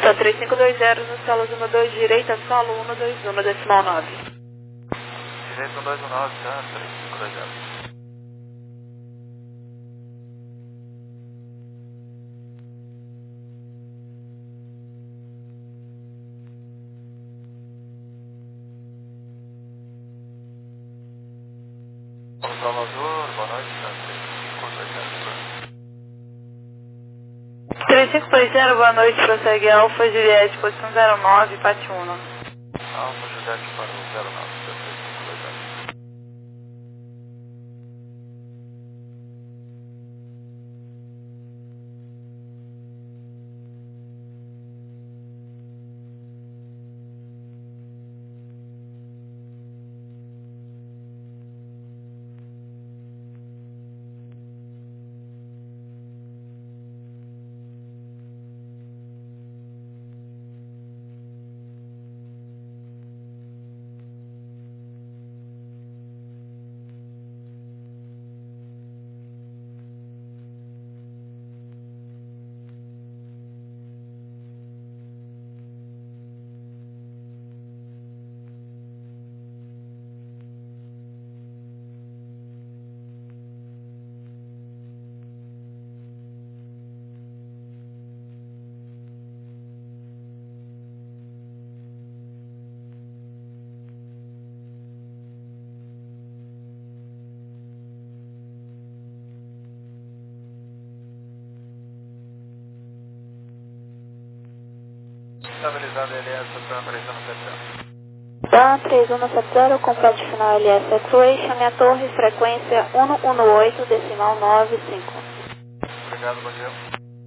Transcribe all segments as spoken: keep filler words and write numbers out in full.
três cinco dois zero no solo um dois, direita, solo um dois um, decimal nove. Direito um dois um nove, tá? três cinco dois zero. Salvador, boa noite, tá? três cinco dois zero. três cinco dois zero, boa noite, prossegue Alfa Juliette, posição zero nove, Pati Uno. Alfa Juliette para o zero nove, três cinco dois zero. Estabilizado L S, Tan três um sete zero. Tan três um sete zero, complete final L S Equation, minha torre, frequência cento e dezoito, decimal nove cinco. Obrigado, bom dia.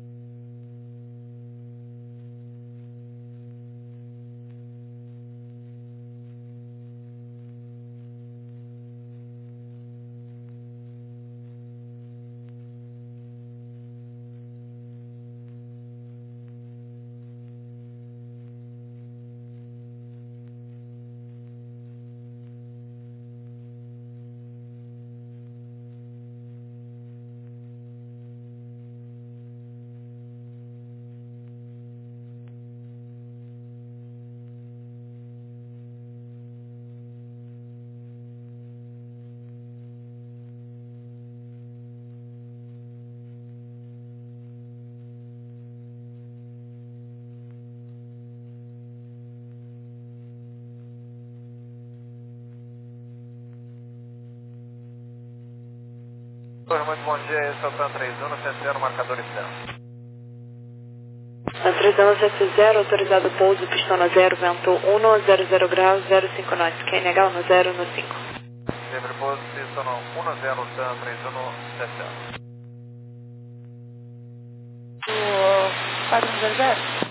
Oi, muito bom dia, esse é o Tan três um sete zero, marcador externo. Tan três um sete zero, autorizado pouso, pistona zero, vento um, zero zero graus, zero cinco knots, Q N H no zero no cinco. Livre pouso, pistono um zero, Tan três um sete zero. O quatro zero zero?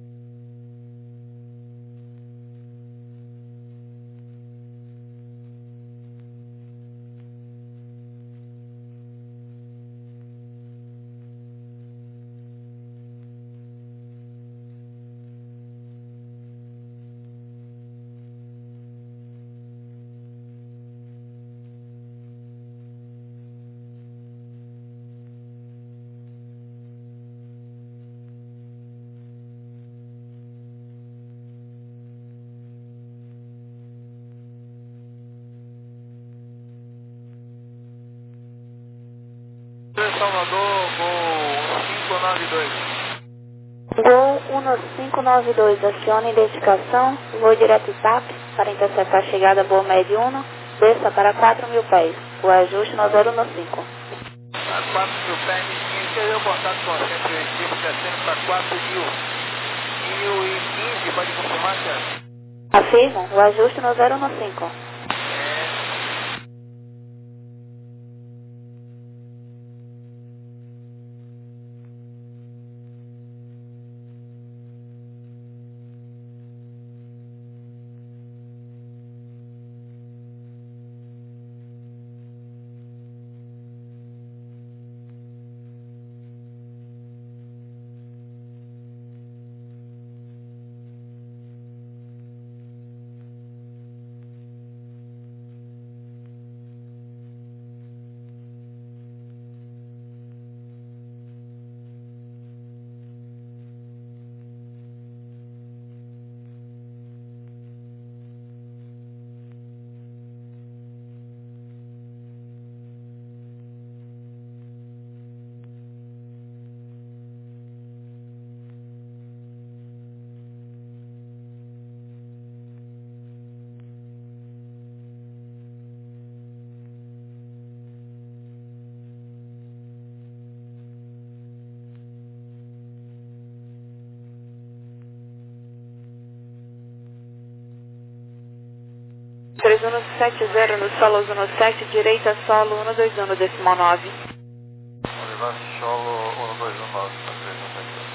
Salvador, Gol cinco nove dois. Gol um cinco nove dois, acione identificação, voo direto T A P para interceptar a chegada Boa Média um, desça para quatro mil pés, o ajuste no zero no cinco. A quatro mil pés, iniciei o contato com a cento e oito, descendo para quatro mil. mil e quinze, pode confirmar, senhor? Afirmo, o ajuste no zero no cinco. uno sete zero no solo uno sete, direita solo uno dois um decimal nove. Olivar solo um dois um nove para três um sete zero.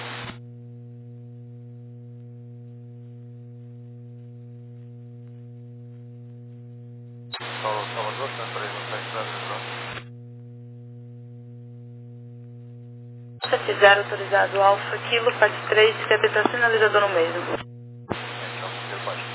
Solo Salvador, três um sete zero. sete zero autorizado, Alfa, Kilo, F A T três, interpretação sinalizador no meio. Então, eu baixo.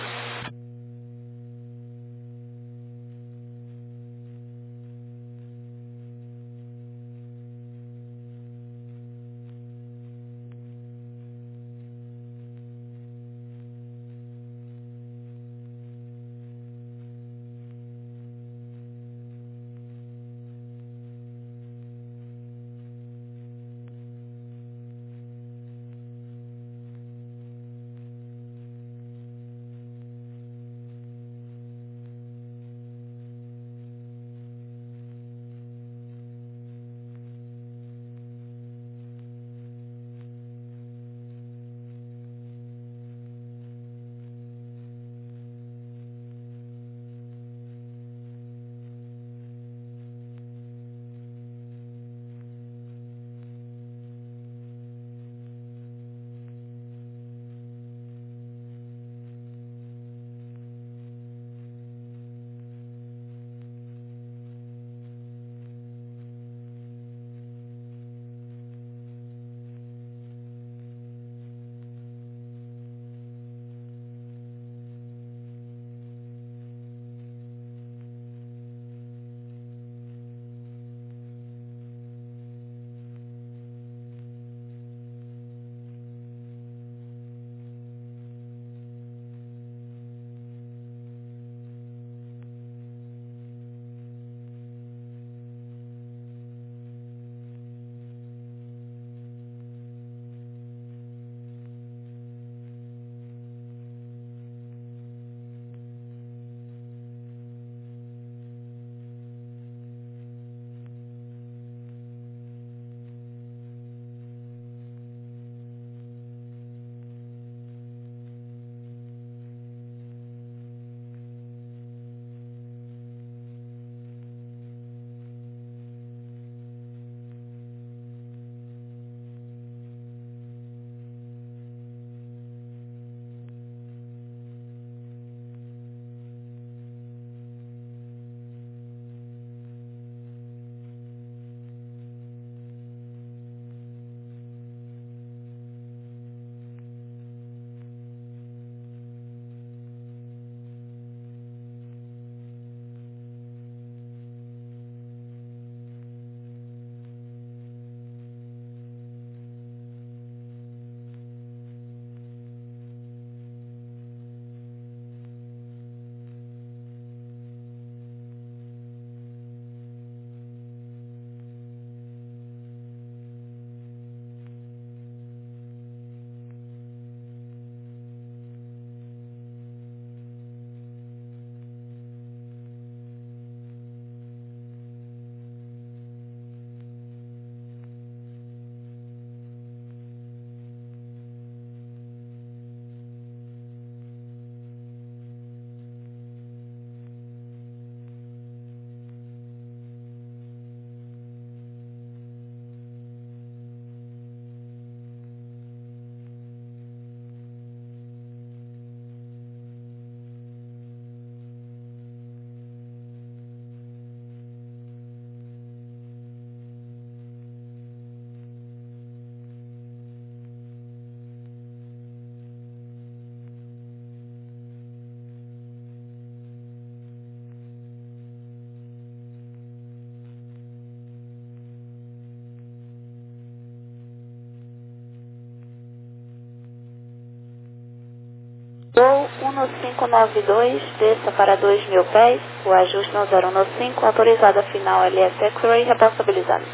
Voo um cinco nove dois, desça para dois mil pés, o ajuste no zero um cinco, autorizada final L S X-Ray, repassabilizado.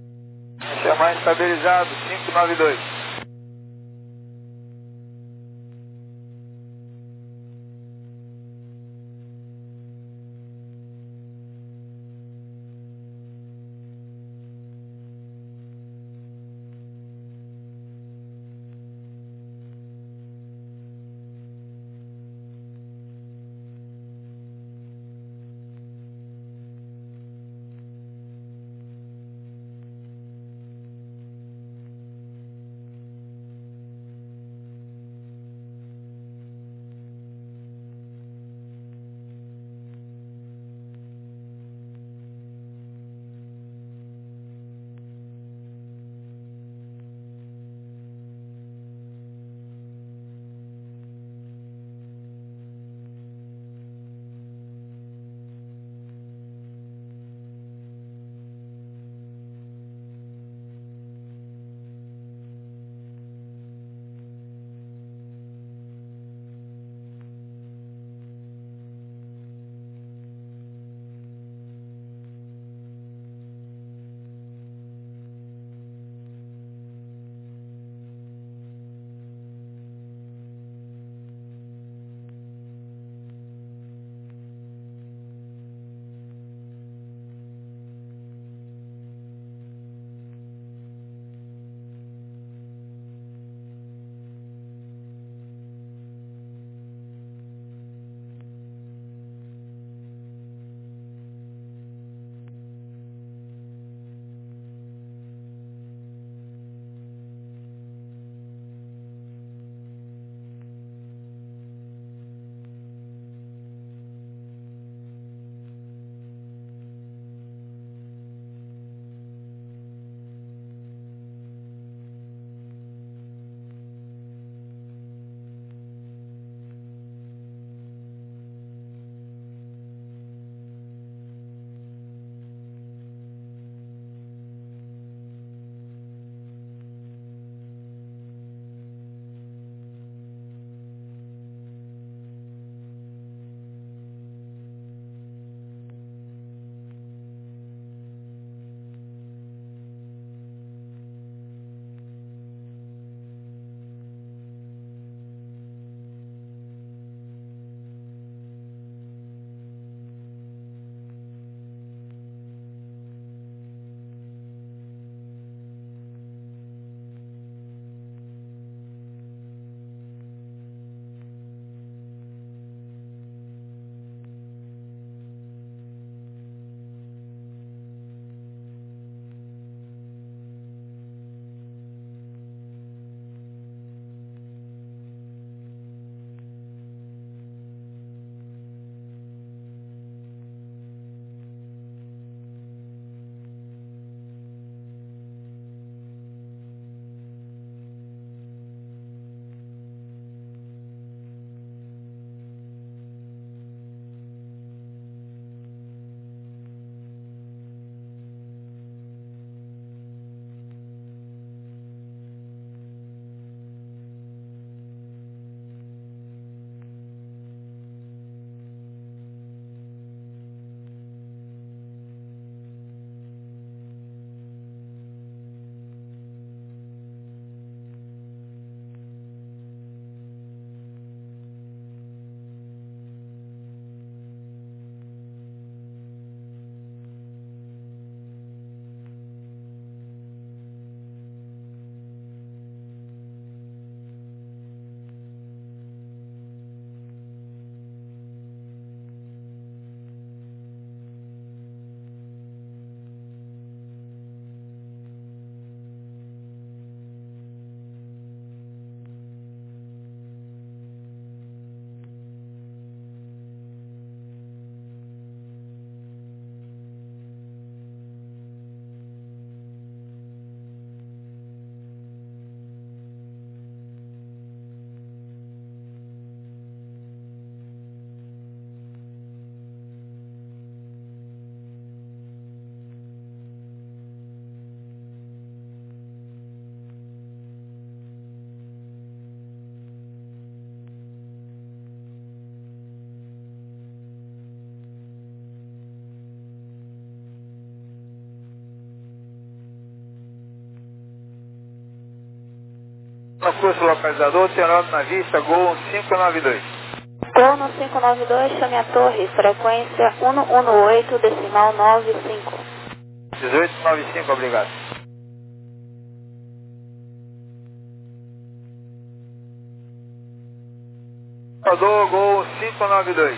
Chamar estabilizado, cinco nove dois. No curso localizador, Tenor na vista, Gol cinco nove dois. Gol no cinco nove dois, chame a torre, frequência um um oito, decimal nove cinco. dezoito noventa e cinco, obrigado. Salvador, Gol cinco nove dois.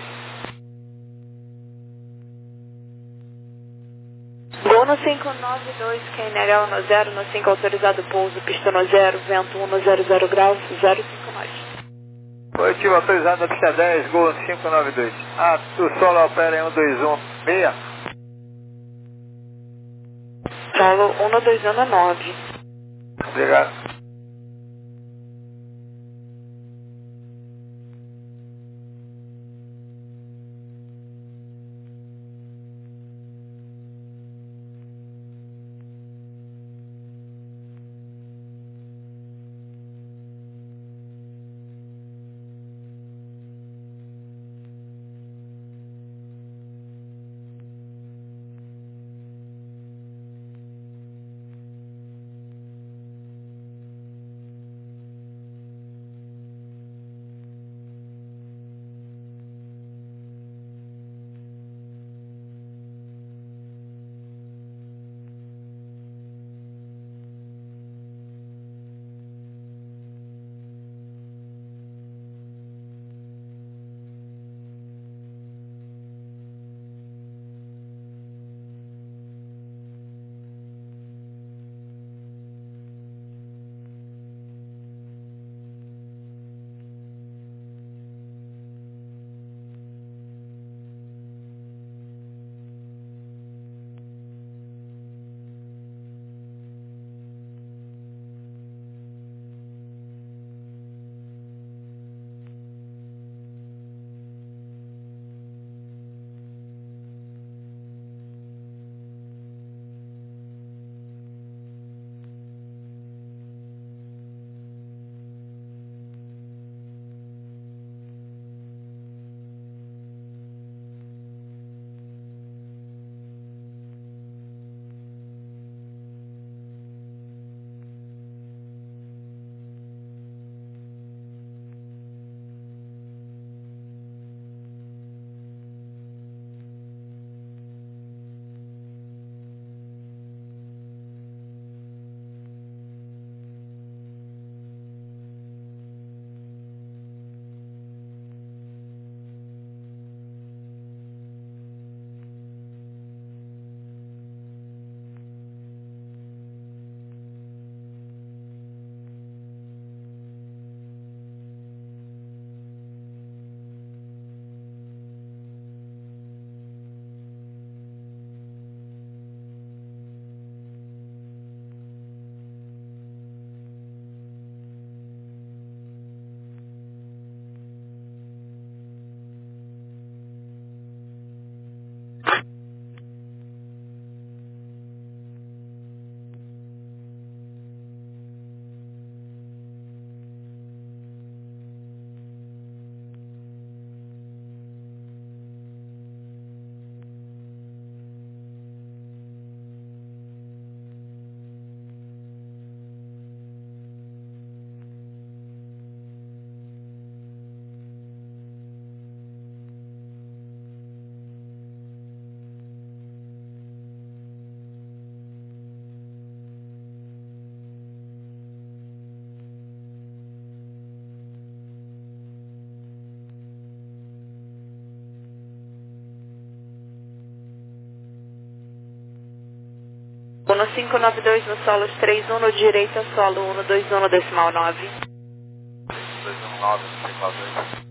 Gol no cinco nove dois, Q N L no zero, no cinco autorizado pouso, pista no zero, vento um no zero zero graus, zero cinco nove. Positivo autorizado na pista dez, Gol cinco nove dois. Ah, o solo opera em um dois um seis. Solo um dois um nove. Obrigado. No cinco nove dois no solo três um no direita, solo um dois um no decimal nove. dois um nove, decimal dois.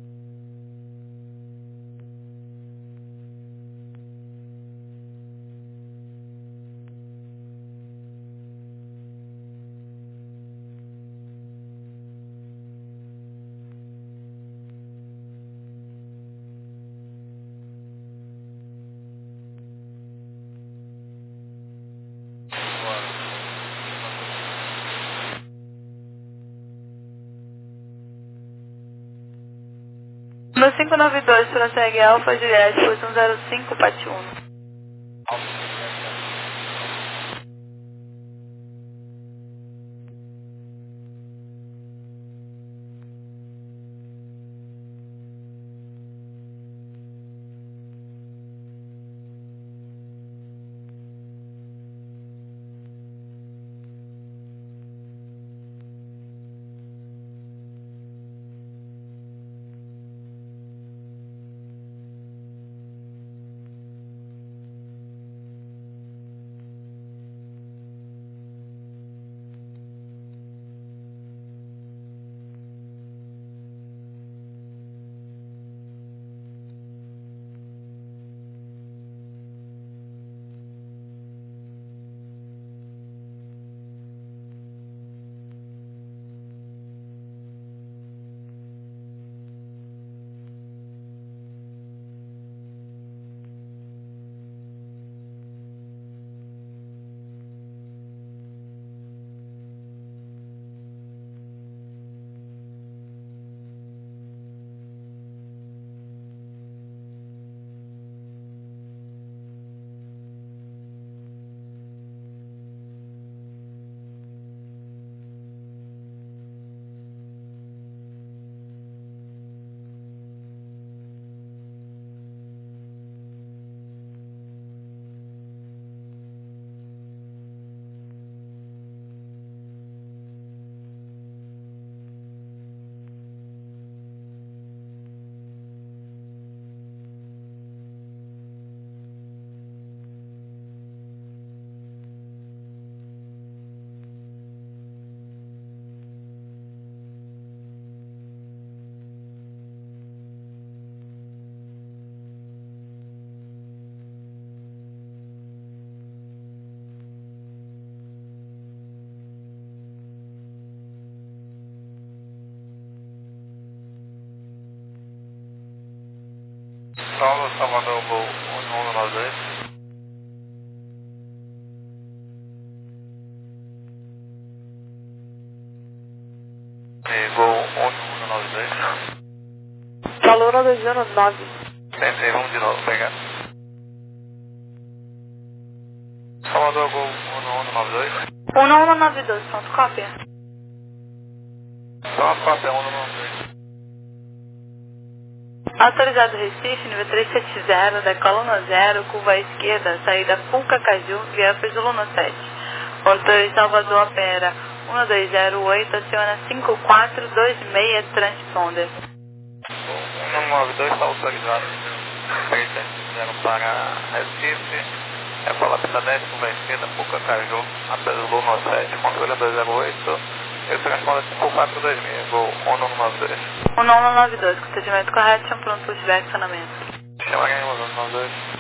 No cinco nove dois, prossegue Alfa Juliette, foi um zero cinco, Pati um. Paulo, Salvador, Gol um um nove dois. Gol um um nove dois. Valor dois zero nove. Tentei, vamos de novo, pegar. Salvador, Gol um um nove dois. um um nove dois, ponto cópia. Só cópia um um nove dois. Autorizado Recife, nível trezentos e setenta, decola no zero, curva à esquerda, saída Pucacaju, via Pesoluna sete. Motor Salvador opera um dois zero oito, aciona cinco quatro dois seis, transponder. um um nove dois está autorizado. trezentos para Recife, é para pista dez, curva à esquerda, Pucacaju, a Pesoluna sete, controle dois zero oito. Eu transponder cinco quatro dois seis, Gol um um nove dois. um um nove dois, com procedimento correto, chama pronto para o acionamento. Chamaremos um um nove dois.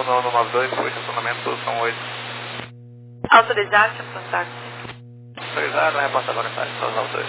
no nove dois, foi estacionamento, posição oito. Autorizado, senhor contato. Autorizado, reporta agora a só os nove dois.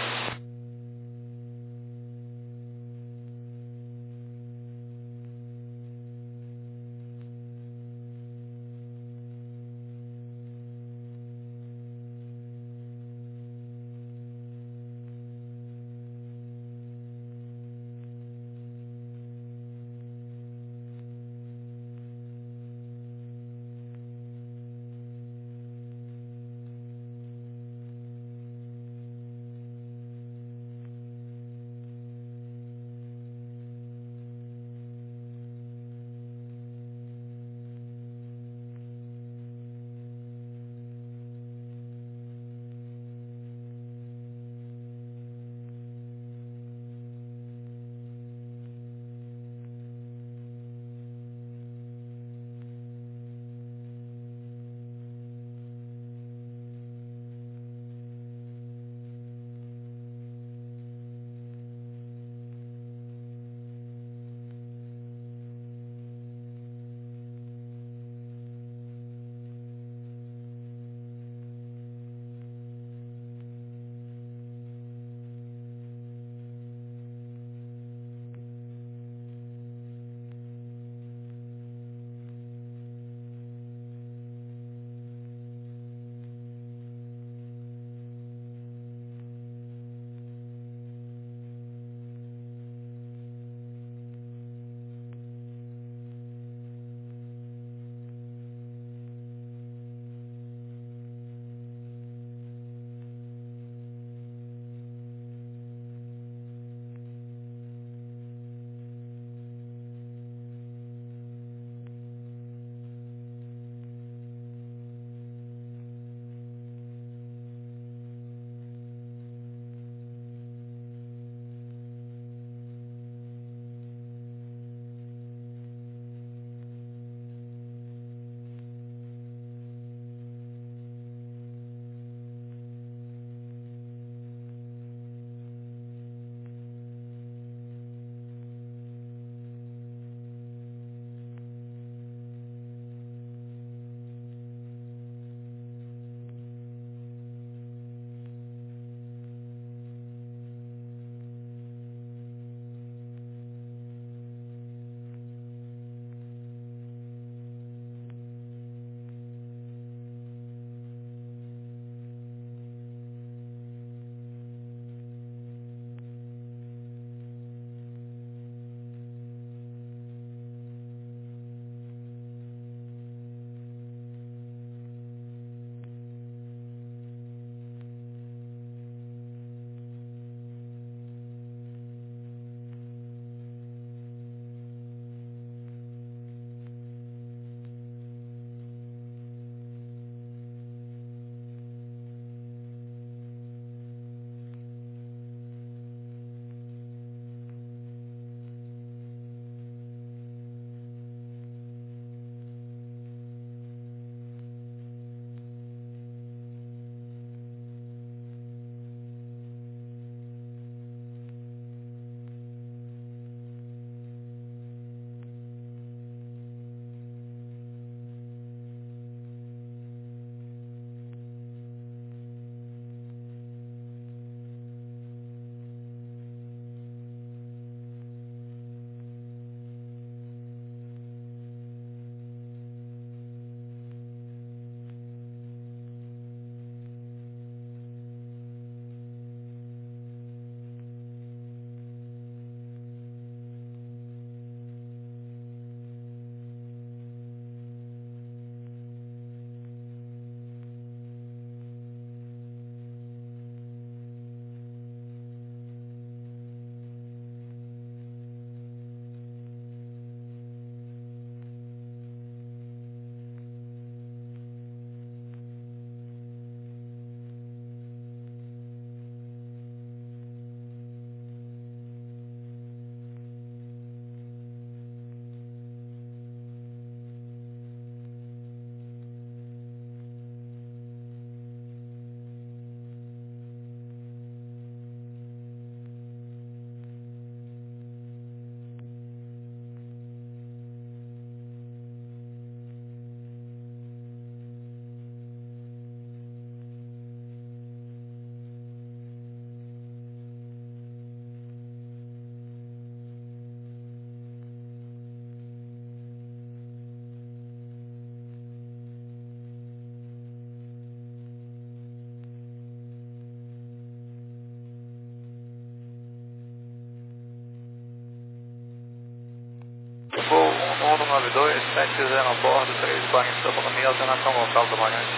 sete zero a bordo, três e quarenta para mim, alternação local do Bagante.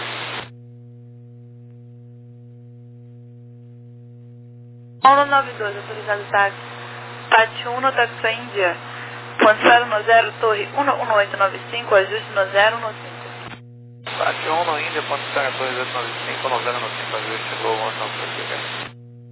um nove dois, autorizado táxi. Pátio um, táxi Índia. Ponto zero no zero, torre um um oito nove cinco, ajuste no zero no cinco. Pátio um no Índia, ponto zero dois oito nove cinco, no zero no cinco, ajuste, chegou o onze nove cinco.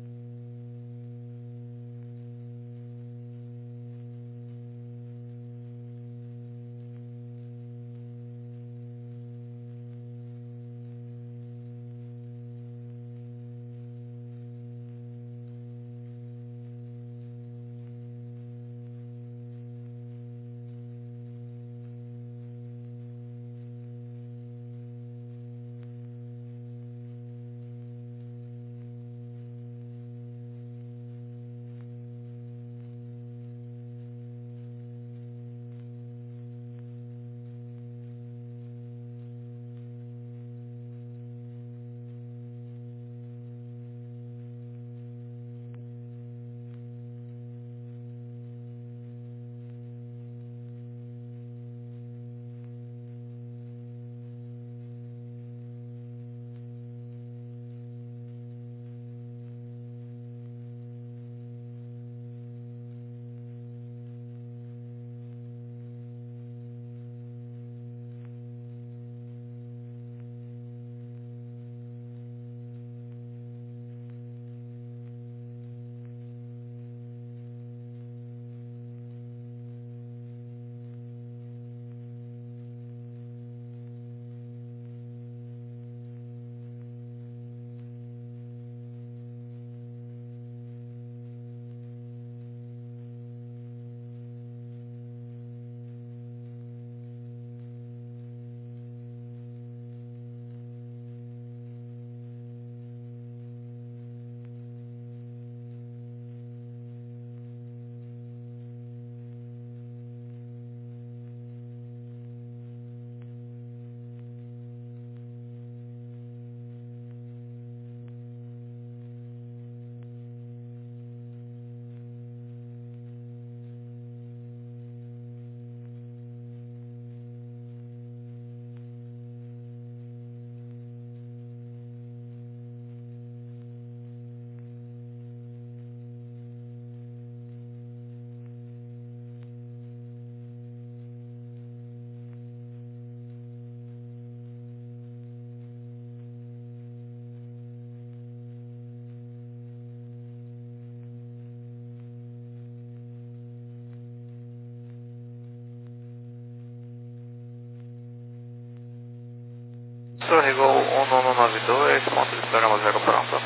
Sorrigou um nove dois, ponto de programa zero pronto.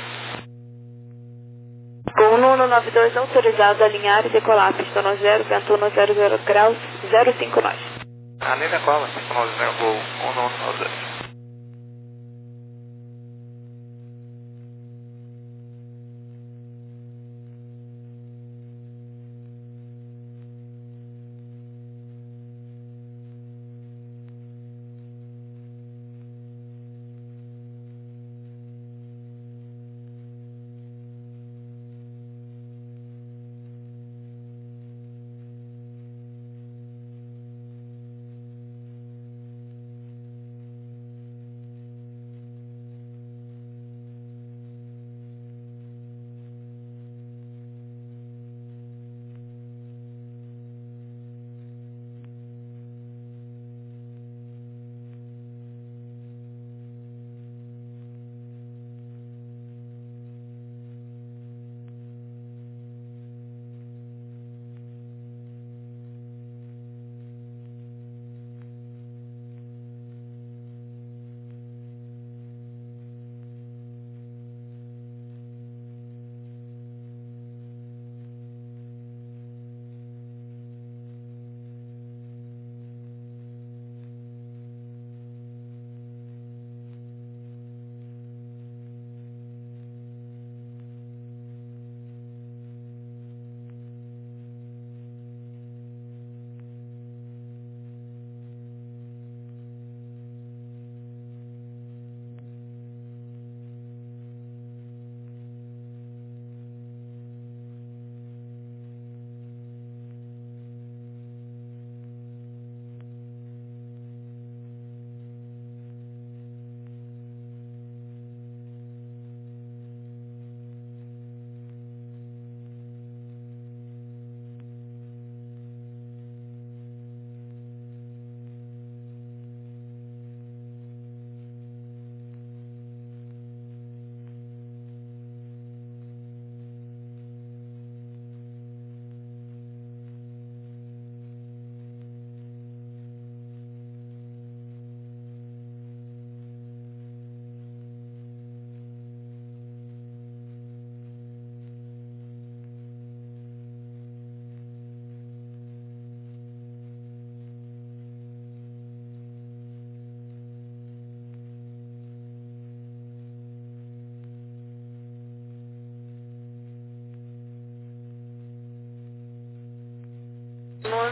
Com um nove dois autorizado a alinhar e decolar, pista no zero, vento no zero zero graus, zero cinco nós. A linha cola, cinco nove zero, voo um nove dois.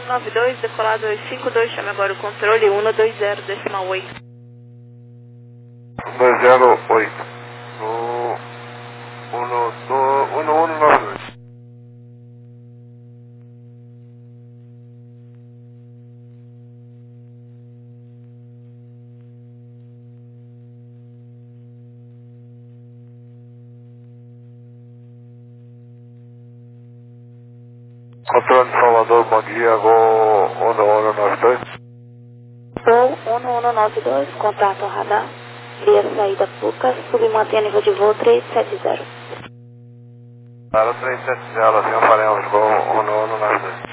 nove dois, decolar dois cinco dois, chame agora o controle cento e vinte, decimal oito. dois zero oito. No um, do, um, um, nove dois. Controle de Salvador, bom dia, voo um um nove dois. Voo um um nove dois, contato radar, via saída Pucas, submantém nível de voo trezentos e setenta. Para trezentos e setenta, assim faremos voo um um nove dois.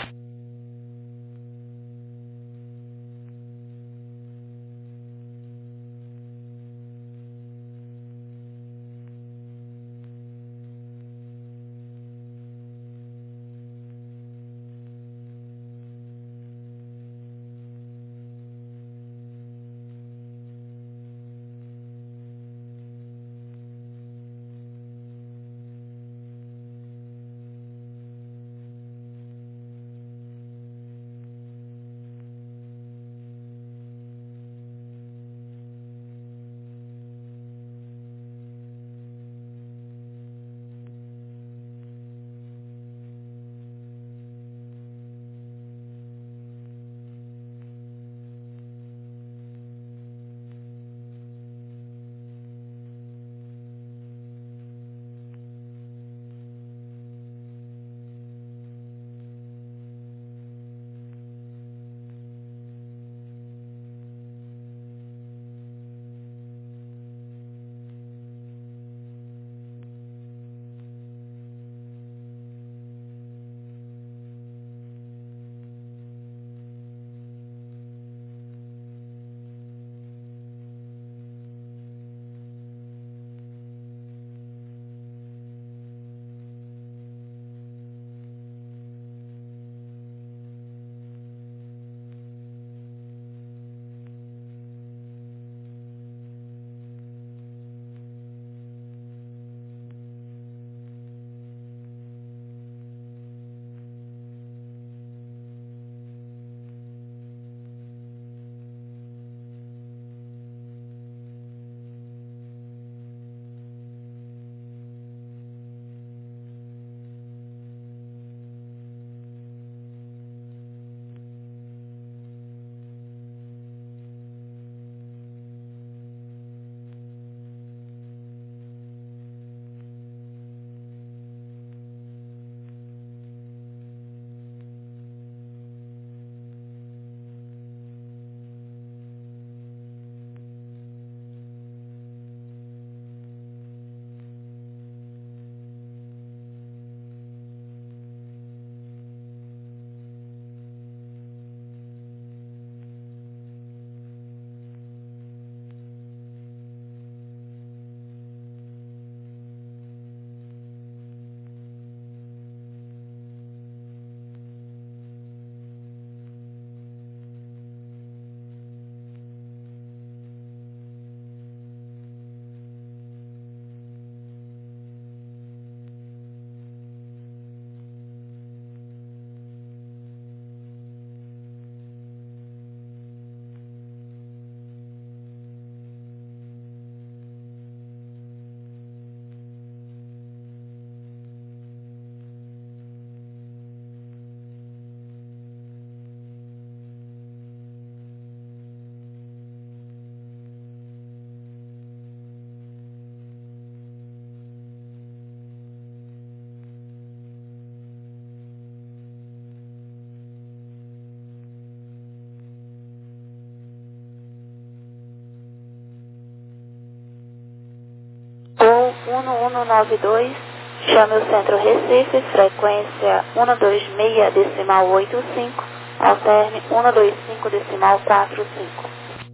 um um nove dois, chame o centro Recife, frequência cento e vinte e seis, decimal oitenta e cinco, alterne cento e vinte e cinco, decimal quarenta e cinco.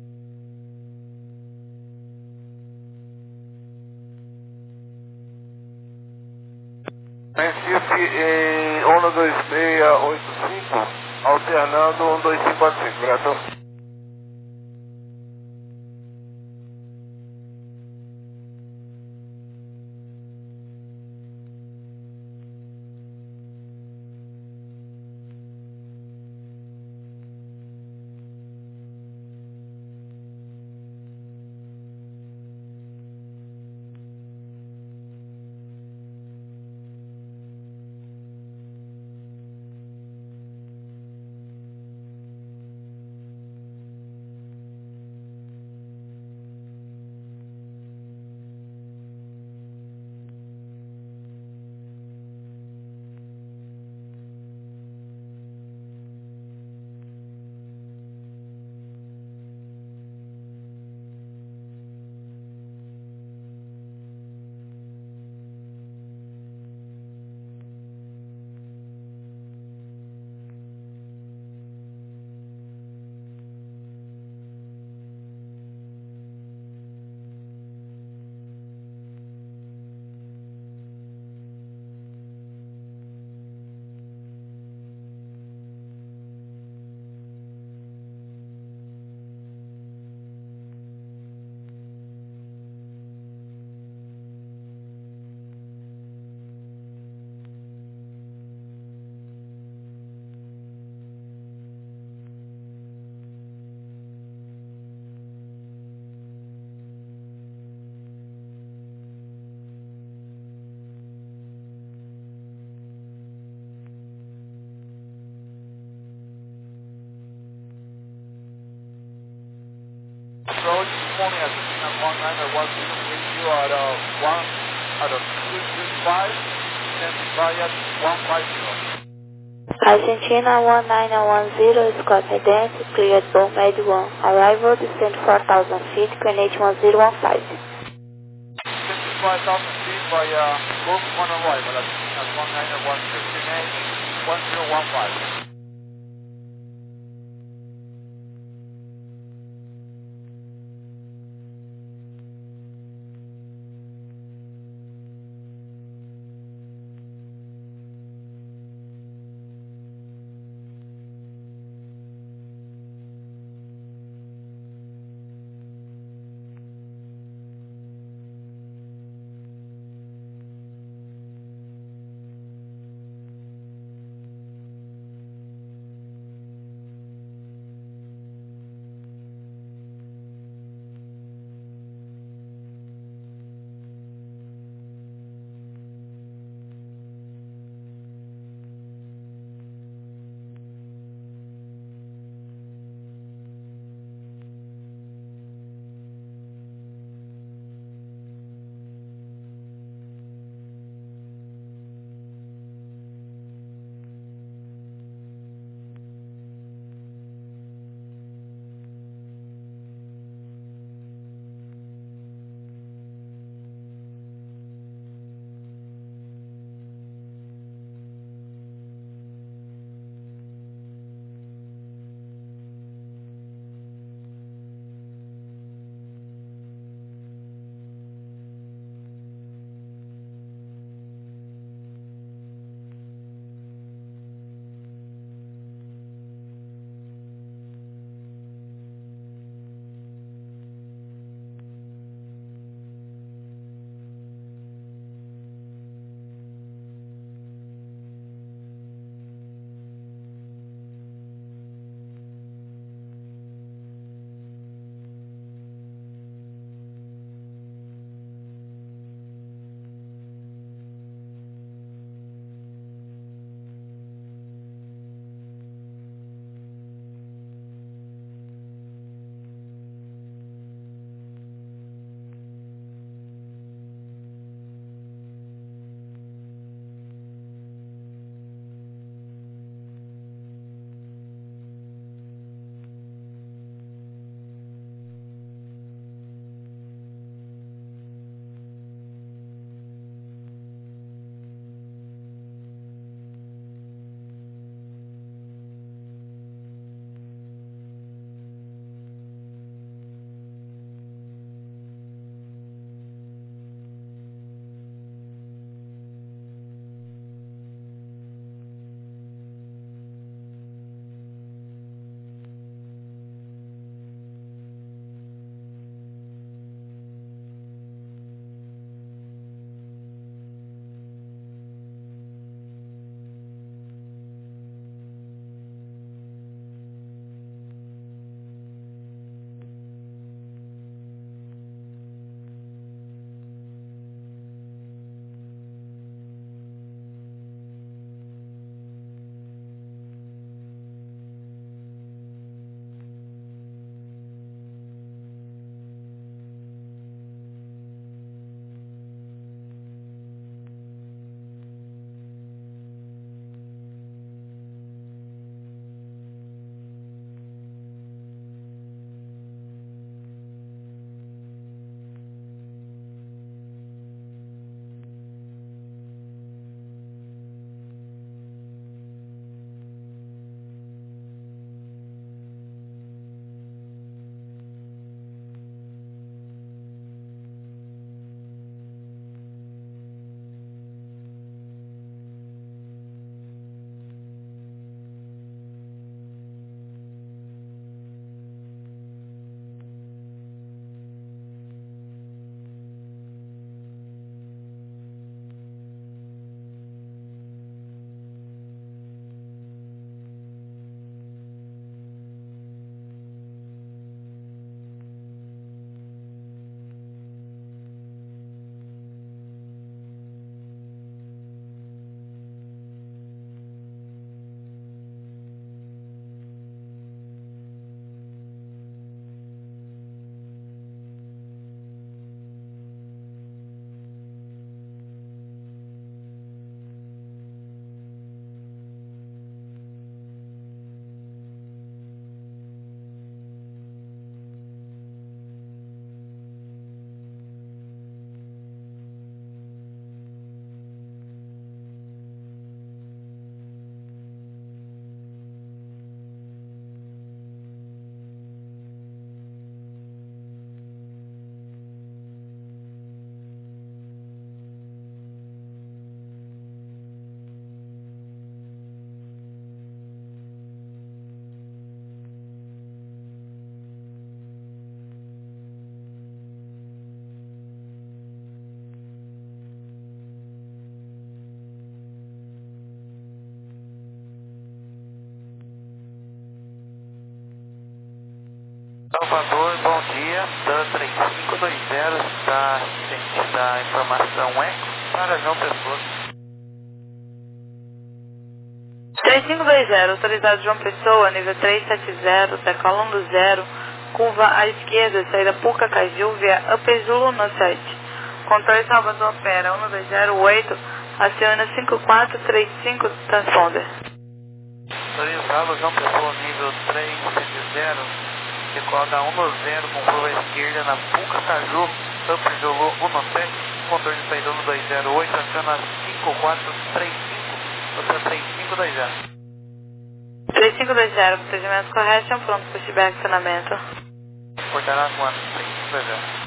Recife em cento e vinte e seis, oitenta e cinco, alternando cento e vinte e cinco, quarenta e cinco, obrigado. Approach, good morning, Argentina one nine one zero, with you at uh, one, at uh, two two five, and via one five zero. Argentina one nine one zero, squad cadence, cleared Bow Med one. Arrival, descent four thousand feet, Greenwich one zero one five. fifty-five thousand feet via Book one arrival at one nine one zero, Greenwich one zero one five. Salvador, bom dia. Dan três cinco dois zero está ciente da informação Eco para João Pessoa. três cinco dois zero, autorizado João Pessoa, nível trezentos e setenta, decola um do zero, curva à esquerda, saída Pucacaju via Upper Zulu no sete. Controle Salvador opera um dois zero oito, aciona cinco quatro três cinco, transponder. Autorizado João Pessoa, nível trezentos e setenta, decola um do zero com curva à esquerda na Pucacaju, Upper Zulu um sete, controle de saída um dois zero oito, aciona cinco quatro três cinco, outra três cinco dois zero. três cinco dois zero, procedimento correto, pronto para pushback acionamento. Portará com a três cinco dois zero.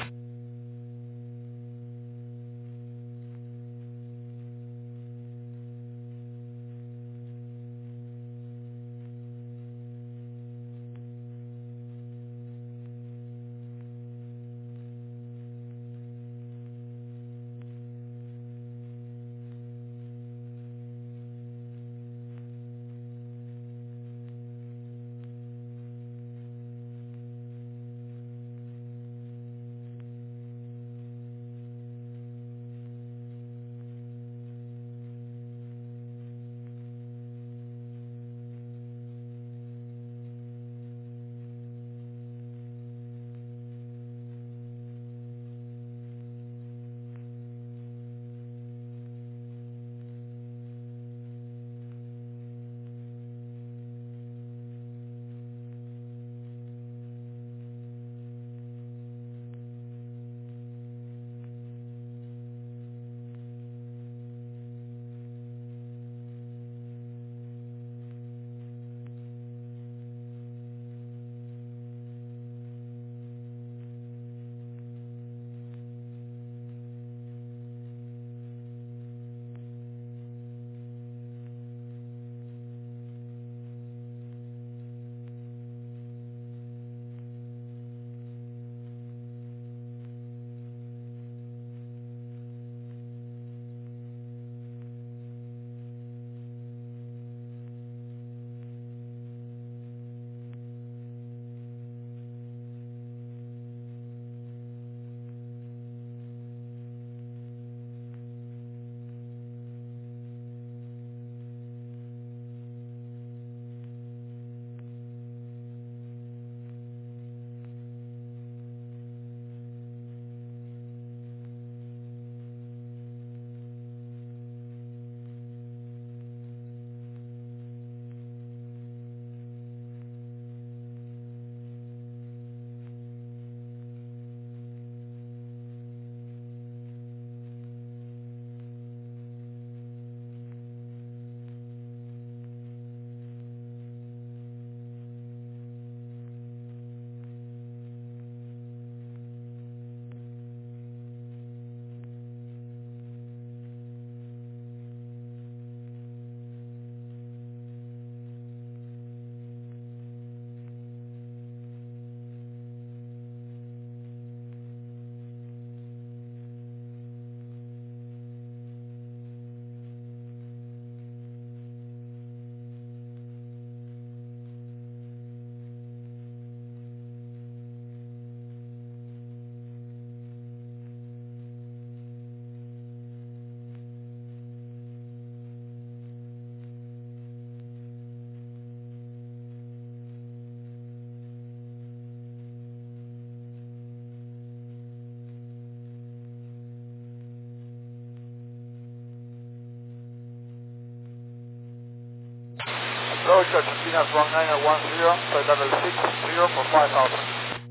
Approach Argentina one nine one zero, flight level six zero for five thousand.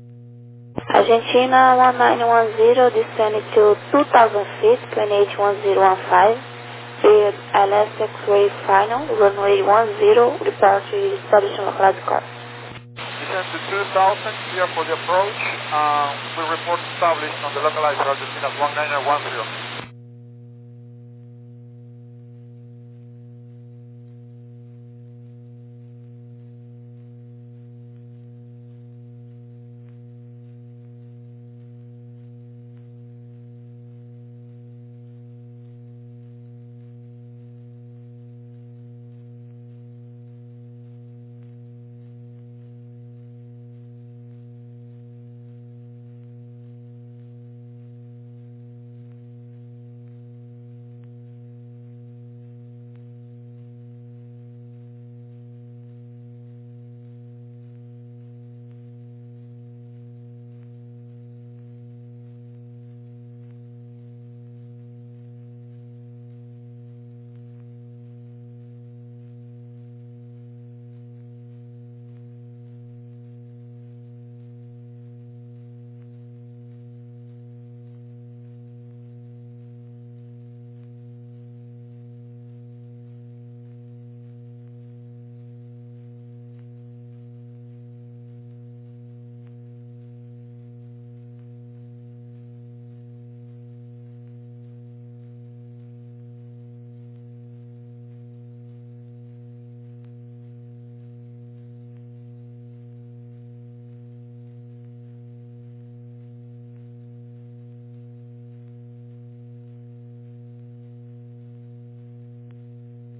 Argentina one nine one zero, descending to two thousand feet, plane H one zero one five, period L S X-ray final, runway one zero, report to establishment localized course. Descend to two thousand, clear for the approach, uh, we report established on the localized Argentina one nine one zero.